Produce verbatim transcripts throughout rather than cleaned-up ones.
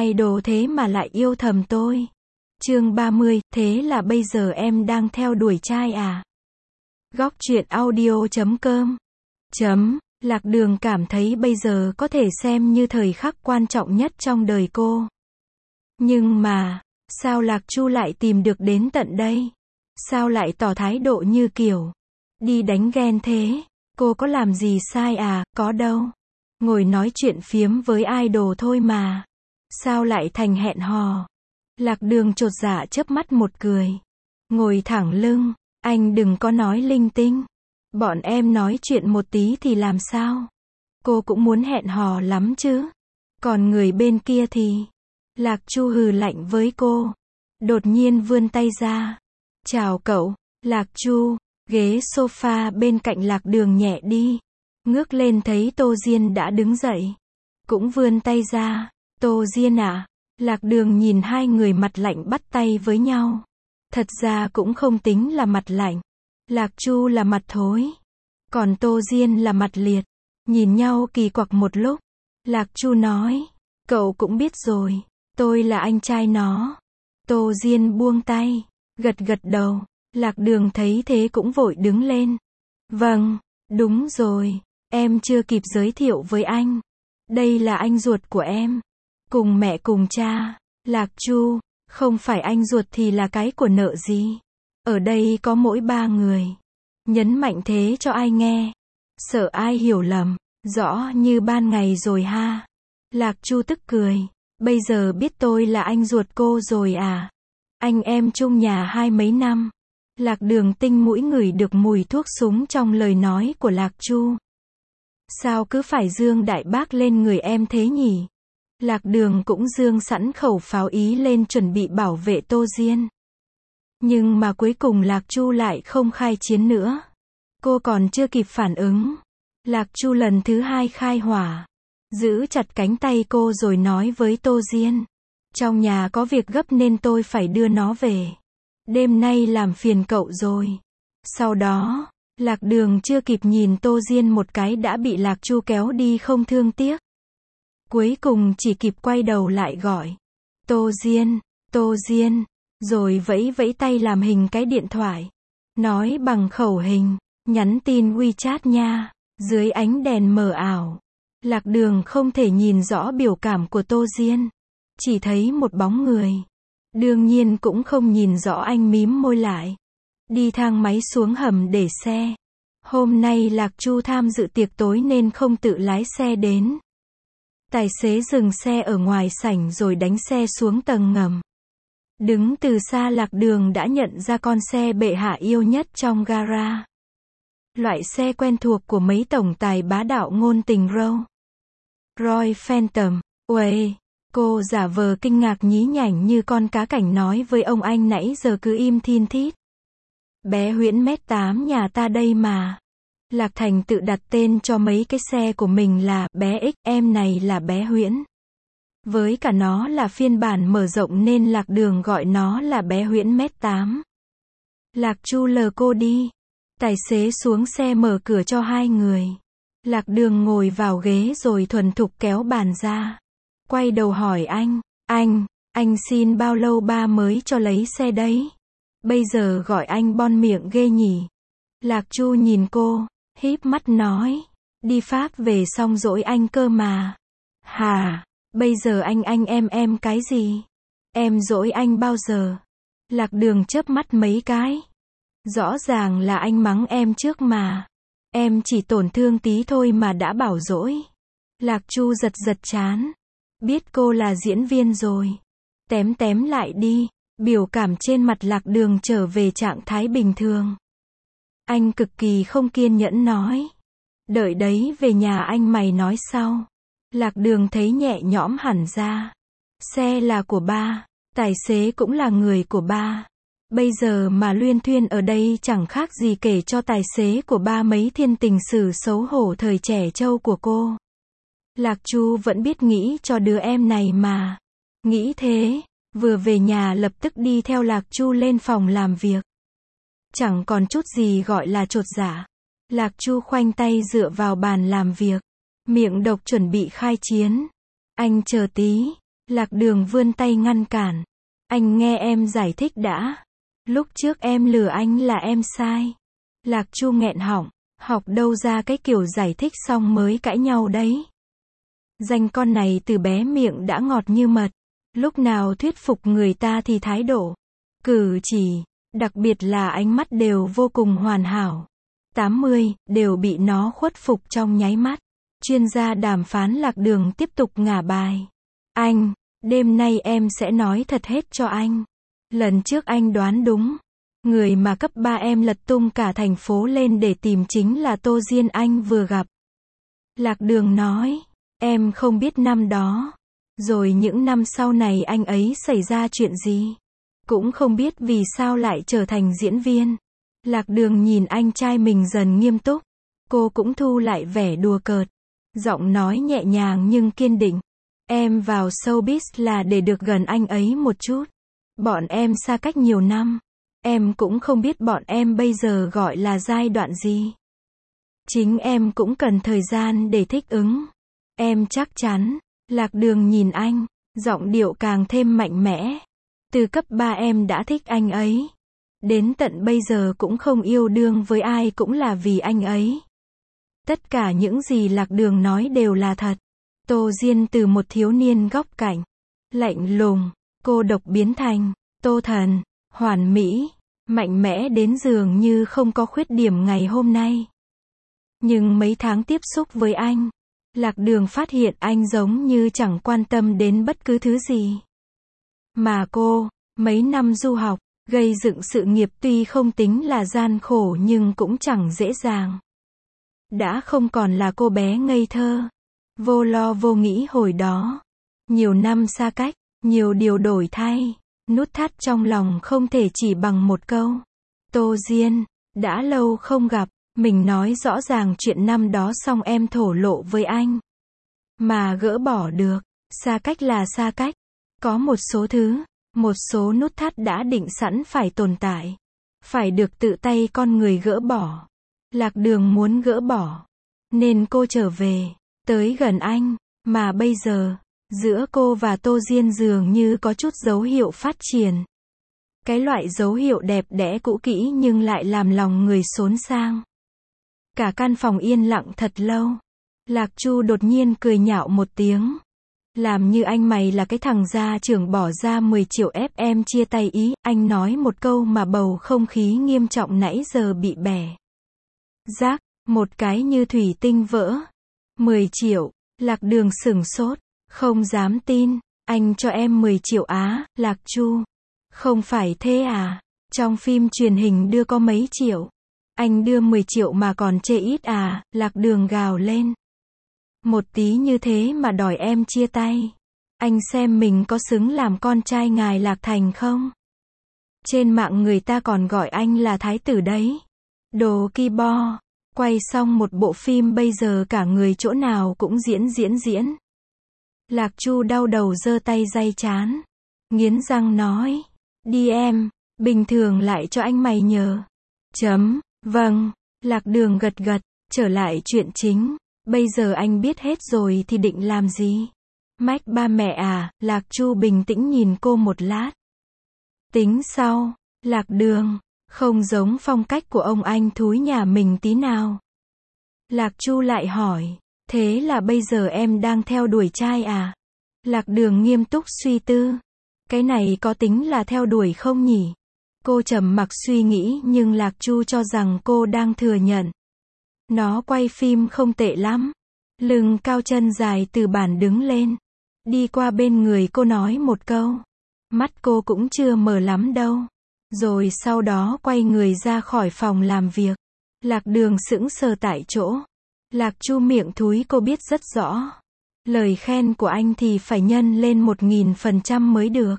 idol thế mà lại yêu thầm tôi. Chương ba mươi, thế là bây giờ em đang theo đuổi trai à? Góc truyện audio chấm com chấm Lạc Đường cảm thấy bây giờ có thể xem như thời khắc quan trọng nhất trong đời cô. Nhưng mà, sao Lạc Chu lại tìm được đến tận đây? Sao lại tỏ thái độ như kiểu đi đánh ghen thế? Cô có làm gì sai à? Có đâu. Ngồi nói chuyện phiếm với idol thôi mà. Sao lại thành hẹn hò? Lạc Đường chột dạ chớp mắt một cười. Ngồi thẳng lưng, anh đừng có nói linh tinh. Bọn em nói chuyện một tí thì làm sao? Cô cũng muốn hẹn hò lắm chứ. Còn người bên kia thì... Lạc Chu hừ lạnh với cô. Đột nhiên vươn tay ra. Chào cậu. Lạc Chu, ghế sofa bên cạnh Lạc Đường nhẹ đi. Ngước lên thấy Tô Diên đã đứng dậy. Cũng vươn tay ra. Tô Diên à? Lạc Đường nhìn hai người mặt lạnh bắt tay với nhau. Thật ra cũng không tính là mặt lạnh. Lạc Chu là mặt thối. Còn Tô Diên là mặt liệt. Nhìn nhau kỳ quặc một lúc. Lạc Chu nói. Cậu cũng biết rồi. Tôi là anh trai nó. Tô Diên buông tay. Gật gật đầu. Lạc Đường thấy thế cũng vội đứng lên. Vâng, đúng rồi. Em chưa kịp giới thiệu với anh. Đây là anh ruột của em. Cùng mẹ cùng cha. Lạc Chu, không phải anh ruột thì là cái của nợ gì. Ở đây có mỗi ba người. Nhấn mạnh thế cho ai nghe. Sợ ai hiểu lầm. Rõ như ban ngày rồi ha. Lạc Chu tức cười. Bây giờ biết tôi là anh ruột cô rồi à? Anh em chung nhà hai mấy năm. Lạc Đường tinh mũi ngửi được mùi thuốc súng trong lời nói của Lạc Chu. Sao cứ phải dương đại bác lên người em thế nhỉ? Lạc Đường cũng dương sẵn khẩu pháo ý lên chuẩn bị bảo vệ Tô Diên. Nhưng mà cuối cùng Lạc Chu lại không khai chiến nữa. Cô còn chưa kịp phản ứng. Lạc Chu lần thứ hai khai hỏa. Giữ chặt cánh tay cô rồi nói với Tô Diên. Trong nhà có việc gấp nên tôi phải đưa nó về. Đêm nay làm phiền cậu rồi. Sau đó, Lạc Đường chưa kịp nhìn Tô Diên một cái đã bị Lạc Chu kéo đi không thương tiếc. Cuối cùng chỉ kịp quay đầu lại gọi. Tô Diên, Tô Diên. Rồi vẫy vẫy tay làm hình cái điện thoại. Nói bằng khẩu hình. Nhắn tin WeChat nha. Dưới ánh đèn mờ ảo. Lạc Đường không thể nhìn rõ biểu cảm của Tô Diên. Chỉ thấy một bóng người. Đương nhiên cũng không nhìn rõ anh mím môi lại. Đi thang máy xuống hầm để xe. Hôm nay Lạc Chu tham dự tiệc tối nên không tự lái xe đến. Tài xế dừng xe ở ngoài sảnh rồi đánh xe xuống tầng ngầm. Đứng từ xa Lạc Đường đã nhận ra con xe bệ hạ yêu nhất trong gara. Loại xe quen thuộc của mấy tổng tài bá đạo ngôn tình Rolls Royce Phantom. Uầy, cô giả vờ kinh ngạc nhí nhảnh như con cá cảnh nói với ông anh nãy giờ cứ im thin thít. Bé Huyễn mét tám nhà ta đây mà. Lạc Thành tự đặt tên cho mấy cái xe của mình là bé X, em này là bé Huyễn. Với cả nó là phiên bản mở rộng nên Lạc Đường gọi nó là bé Huyễn mét tám. Lạc Chu lờ cô đi. Tài xế xuống xe mở cửa cho hai người. Lạc Đường ngồi vào ghế rồi thuần thục kéo bàn ra. Quay đầu hỏi anh, anh, anh xin bao lâu ba mới cho lấy xe đấy? Bây giờ gọi anh bon miệng ghê nhỉ? Lạc Chu nhìn cô, híp mắt nói, đi Pháp về xong dỗi anh cơ mà. Hà, bây giờ anh anh em em cái gì? Em dỗi anh bao giờ? Lạc Đường chớp mắt mấy cái. Rõ ràng là anh mắng em trước mà. Em chỉ tổn thương tí thôi mà đã bảo dỗi. Lạc Chu giật giật chán. Biết cô là diễn viên rồi. Tém tém lại đi. Biểu cảm trên mặt Lạc Đường trở về trạng thái bình thường. Anh cực kỳ không kiên nhẫn nói. Đợi đấy về nhà anh mày nói sau. Lạc Đường thấy nhẹ nhõm hẳn ra. Xe là của ba. Tài xế cũng là người của ba. Bây giờ mà luyên thuyên ở đây chẳng khác gì kể cho tài xế của ba mấy thiên tình sử xấu hổ thời trẻ trâu của cô. Lạc Chu vẫn biết nghĩ cho đứa em này mà. Nghĩ thế, vừa về nhà lập tức đi theo Lạc Chu lên phòng làm việc. Chẳng còn chút gì gọi là chột dạ. Lạc Chu khoanh tay dựa vào bàn làm việc. Miệng độc chuẩn bị khai chiến. Anh chờ tí. Lạc Đường vươn tay ngăn cản. Anh nghe em giải thích đã. Lúc trước em lừa anh là em sai. Lạc Chu nghẹn họng, học đâu ra cái kiểu giải thích xong mới cãi nhau đấy. Danh con này từ bé miệng đã ngọt như mật. Lúc nào thuyết phục người ta thì thái độ, cử chỉ, đặc biệt là ánh mắt đều vô cùng hoàn hảo. tám mươi, đều bị nó khuất phục trong nháy mắt. Chuyên gia đàm phán Lạc Đường tiếp tục ngả bài. Anh, đêm nay em sẽ nói thật hết cho anh. Lần trước anh đoán đúng. Người mà cấp ba em lật tung cả thành phố lên để tìm chính là Tô Diên anh vừa gặp. Lạc Đường nói, em không biết năm đó. Rồi những năm sau này anh ấy xảy ra chuyện gì. Cũng không biết vì sao lại trở thành diễn viên. Lạc Đường nhìn anh trai mình dần nghiêm túc. Cô cũng thu lại vẻ đùa cợt. Giọng nói nhẹ nhàng nhưng kiên định. Em vào showbiz là để được gần anh ấy một chút. Bọn em xa cách nhiều năm. Em cũng không biết bọn em bây giờ gọi là giai đoạn gì. Chính em cũng cần thời gian để thích ứng. Em chắc chắn. Lạc Đường nhìn anh, giọng điệu càng thêm mạnh mẽ. Từ cấp ba em đã thích anh ấy. Đến tận bây giờ cũng không yêu đương với ai cũng là vì anh ấy. Tất cả những gì Lạc Đường nói đều là thật. Tô Diên từ một thiếu niên góc cạnh, lạnh lùng, cô độc biến thành Tô Thần, hoàn mỹ, mạnh mẽ đến dường như không có khuyết điểm ngày hôm nay. Nhưng mấy tháng tiếp xúc với anh, Lạc Đường phát hiện anh giống như chẳng quan tâm đến bất cứ thứ gì. Mà cô, mấy năm du học, gây dựng sự nghiệp tuy không tính là gian khổ nhưng cũng chẳng dễ dàng. Đã không còn là cô bé ngây thơ, vô lo vô nghĩ hồi đó. Nhiều năm xa cách, nhiều điều đổi thay, nút thắt trong lòng không thể chỉ bằng một câu. Tô Diên, đã lâu không gặp, mình nói rõ ràng chuyện năm đó xong em thổ lộ với anh. Mà gỡ bỏ được, xa cách là xa cách. Có một số thứ, một số nút thắt đã định sẵn phải tồn tại. Phải được tự tay con người gỡ bỏ. Lạc Đường muốn gỡ bỏ. Nên cô trở về, tới gần anh. Mà bây giờ, giữa cô và Tô Diên dường như có chút dấu hiệu phát triển. Cái loại dấu hiệu đẹp đẽ cũ kỹ nhưng lại làm lòng người xốn sang. Cả căn phòng yên lặng thật lâu. Lạc Chu đột nhiên cười nhạo một tiếng. Làm như anh mày là cái thằng gia trưởng bỏ ra mười triệu ép em chia tay ý. Anh nói một câu mà bầu không khí nghiêm trọng nãy giờ bị bẻ. Rác, một cái như thủy tinh vỡ. mười triệu, Lạc Đường sửng sốt, không dám tin. Anh cho em mười triệu á, Lạc Chu. Không phải thế à, trong phim truyền hình đưa có mấy triệu. Anh đưa mười triệu mà còn chê ít à, Lạc Đường gào lên. Một tí như thế mà đòi em chia tay. Anh xem mình có xứng làm con trai ngài Lạc Thành không? Trên mạng người ta còn gọi anh là thái tử đấy. Đồ ki bo. Quay xong một bộ phim bây giờ cả người chỗ nào cũng diễn diễn diễn. Lạc Chu đau đầu giơ tay day chán. Nghiến răng nói. Đi em, bình thường lại cho anh mày nhờ. Chấm, vâng. Lạc Đường gật gật, trở lại chuyện chính. Bây giờ anh biết hết rồi thì định làm gì? Mách ba mẹ à? Lạc Chu bình tĩnh nhìn cô một lát. Tính sau. Lạc Đường, không giống phong cách của ông anh thúi nhà mình tí nào. Lạc Chu lại hỏi, thế là bây giờ em đang theo đuổi trai à? Lạc Đường nghiêm túc suy tư. Cái này có tính là theo đuổi không nhỉ? Cô trầm mặc suy nghĩ nhưng Lạc Chu cho rằng cô đang thừa nhận. Nó quay phim không tệ lắm. Lưng cao chân dài từ bàn đứng lên. Đi qua bên người cô nói một câu. Mắt cô cũng chưa mở lắm đâu. Rồi sau đó quay người ra khỏi phòng làm việc. Lạc Đường sững sờ tại chỗ. Lạc Chu miệng thúi cô biết rất rõ. Lời khen của anh thì phải nhân lên một nghìn phần trăm mới được.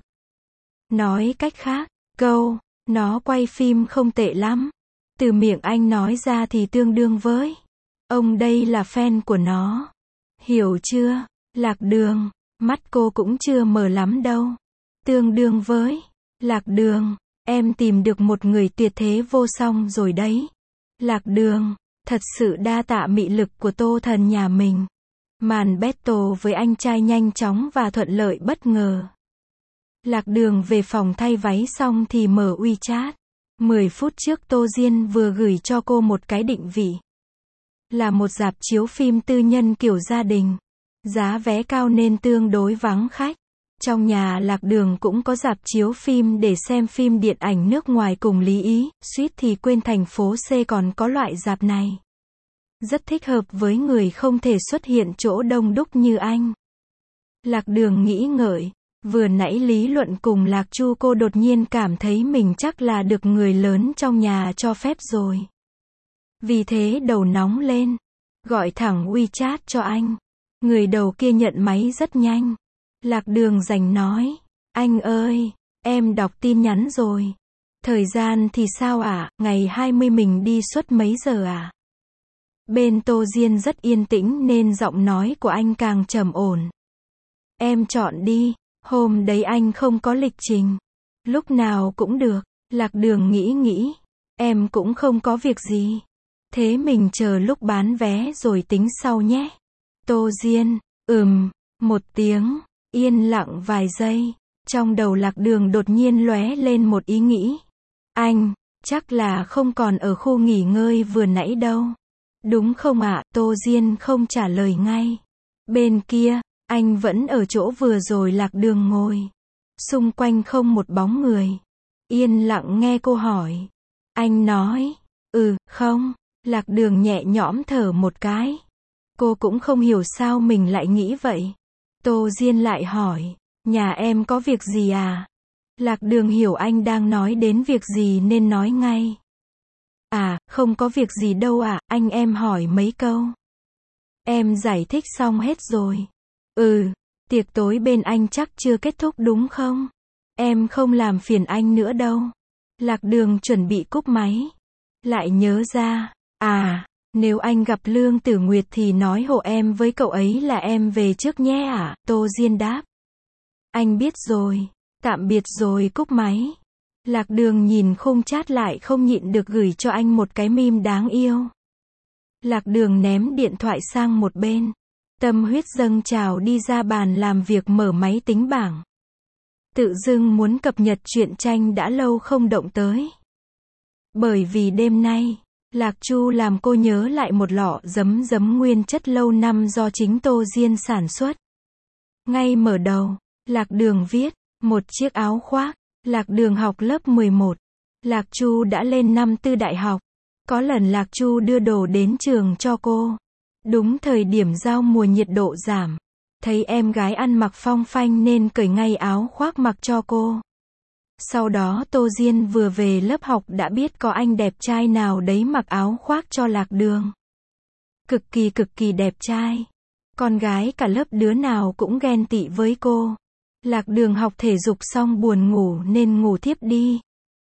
Nói cách khác, câu, nó quay phim không tệ lắm. Từ miệng anh nói ra thì tương đương với. Ông đây là fan của nó. Hiểu chưa? Lạc Đường, mắt cô cũng chưa mở lắm đâu. Tương đương với. Lạc Đường, em tìm được một người tuyệt thế vô song rồi đấy. Lạc Đường, thật sự đa tạ mị lực của Tô Thần nhà mình. Màn battle với anh trai nhanh chóng và thuận lợi bất ngờ. Lạc Đường về phòng thay váy xong thì mở WeChat. mười phút trước Tô Diên vừa gửi cho cô một cái định vị. Là một rạp chiếu phim tư nhân kiểu gia đình. Giá vé cao nên tương đối vắng khách. Trong nhà Lạc Đường cũng có rạp chiếu phim để xem phim điện ảnh nước ngoài cùng Lý Ý, suýt thì quên thành phố C còn có loại rạp này. Rất thích hợp với người không thể xuất hiện chỗ đông đúc như anh. Lạc Đường nghĩ ngợi, vừa nãy lý luận cùng Lạc Chu cô đột nhiên cảm thấy mình chắc là được người lớn trong nhà cho phép rồi. Vì thế đầu nóng lên, gọi thẳng WeChat cho anh. Người đầu kia nhận máy rất nhanh. Lạc Đường rành nói, anh ơi, em đọc tin nhắn rồi. Thời gian thì sao ạ, ngày hai mươi mình đi suốt mấy giờ ạ? Bên Tô Diên rất yên tĩnh nên giọng nói của anh càng trầm ổn. Em chọn đi, hôm đấy anh không có lịch trình. Lúc nào cũng được. Lạc Đường nghĩ nghĩ, em cũng không có việc gì. Thế mình chờ lúc bán vé rồi tính sau nhé. Tô Diên, ừm, một tiếng, yên lặng vài giây. Trong đầu Lạc Đường đột nhiên lóe lên một ý nghĩ. Anh, chắc là không còn ở khu nghỉ ngơi vừa nãy đâu. Đúng không ạ? Tô Diên không trả lời ngay. Bên kia, anh vẫn ở chỗ vừa rồi Lạc Đường ngồi. Xung quanh không một bóng người. Yên lặng nghe cô hỏi. Anh nói, ừ, không. Lạc Đường nhẹ nhõm thở một cái. Cô cũng không hiểu sao mình lại nghĩ vậy. Tô Diên lại hỏi, nhà em có việc gì à? Lạc Đường hiểu anh đang nói đến việc gì nên nói ngay. À, không có việc gì đâu ạ, à, anh em hỏi mấy câu. Em giải thích xong hết rồi. Ừ, tiệc tối bên anh chắc chưa kết thúc đúng không? Em không làm phiền anh nữa đâu. Lạc Đường chuẩn bị cúp máy. Lại nhớ ra, à, nếu anh gặp Lương Tử Nguyệt thì nói hộ em với cậu ấy là em về trước nhé ạ, à? Tô Diên đáp. Anh biết rồi, tạm biệt rồi cúp máy. Lạc Đường nhìn khung chat lại không nhịn được gửi cho anh một cái meme đáng yêu. Lạc Đường ném điện thoại sang một bên. Tâm huyết dâng trào đi ra bàn làm việc mở máy tính bảng. Tự dưng muốn cập nhật truyện tranh đã lâu không động tới. Bởi vì đêm nay, Lạc Chu làm cô nhớ lại một lọ giấm giấm nguyên chất lâu năm do chính Tô Diên sản xuất. Ngay mở đầu, Lạc Đường viết, một chiếc áo khoác. Lạc Đường học lớp mười một. Lạc Chu đã lên năm tư đại học. Có lần Lạc Chu đưa đồ đến trường cho cô. Đúng thời điểm giao mùa nhiệt độ giảm. Thấy em gái ăn mặc phong phanh nên cởi ngay áo khoác mặc cho cô. Sau đó Tô Diên vừa về lớp học đã biết có anh đẹp trai nào đấy mặc áo khoác cho Lạc Đường. Cực kỳ cực kỳ đẹp trai. Con gái cả lớp đứa nào cũng ghen tị với cô. Lạc Đường học thể dục xong buồn ngủ nên ngủ thiếp đi.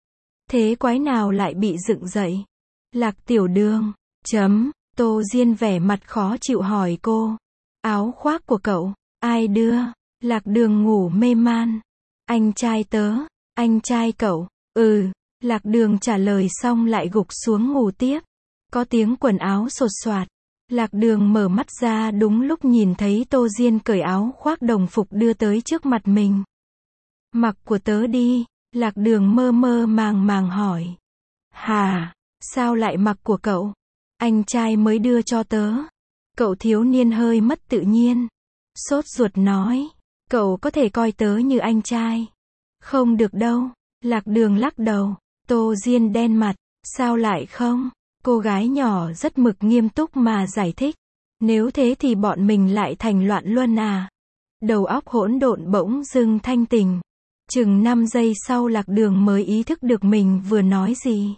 Thế quái nào lại bị dựng dậy? Lạc Tiểu Đường, chấm, Tô Diên vẻ mặt khó chịu hỏi cô. Áo khoác của cậu, ai đưa? Lạc Đường ngủ mê man. Anh trai tớ, anh trai cậu, ừ. Lạc Đường trả lời xong lại gục xuống ngủ tiếp. Có tiếng quần áo sột soạt. Lạc Đường mở mắt ra đúng lúc nhìn thấy Tô Diên cởi áo khoác đồng phục đưa tới trước mặt mình. Mặc của tớ đi, Lạc Đường mơ mơ màng màng hỏi. Hà, sao lại mặc của cậu? Anh trai mới đưa cho tớ. Cậu thiếu niên hơi mất tự nhiên. Sốt ruột nói, cậu có thể coi tớ như anh trai. Không được đâu, Lạc Đường lắc đầu. Tô Diên đen mặt, sao lại không? Cô gái nhỏ rất mực nghiêm túc mà giải thích. Nếu thế thì bọn mình lại thành loạn luân à? Đầu óc hỗn độn bỗng dưng thanh tỉnh. Chừng năm giây sau Lạc Đường mới ý thức được mình vừa nói gì.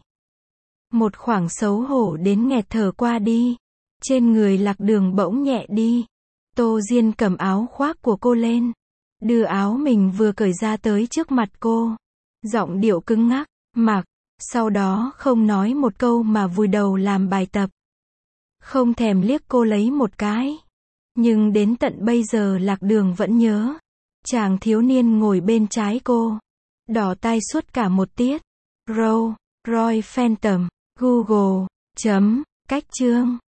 Một khoảng xấu hổ đến nghẹt thở qua đi. Trên người Lạc Đường bỗng nhẹ đi. Tô Diên cầm áo khoác của cô lên. Đưa áo mình vừa cởi ra tới trước mặt cô. Giọng điệu cứng ngắc, mặc. Sau đó không nói một câu mà vùi đầu làm bài tập. Không thèm liếc cô lấy một cái. Nhưng đến tận bây giờ Lạc Đường vẫn nhớ. Chàng thiếu niên ngồi bên trái cô. Đỏ tai suốt cả một tiết. Row, Roy Phantom, Google, chấm, cách chương.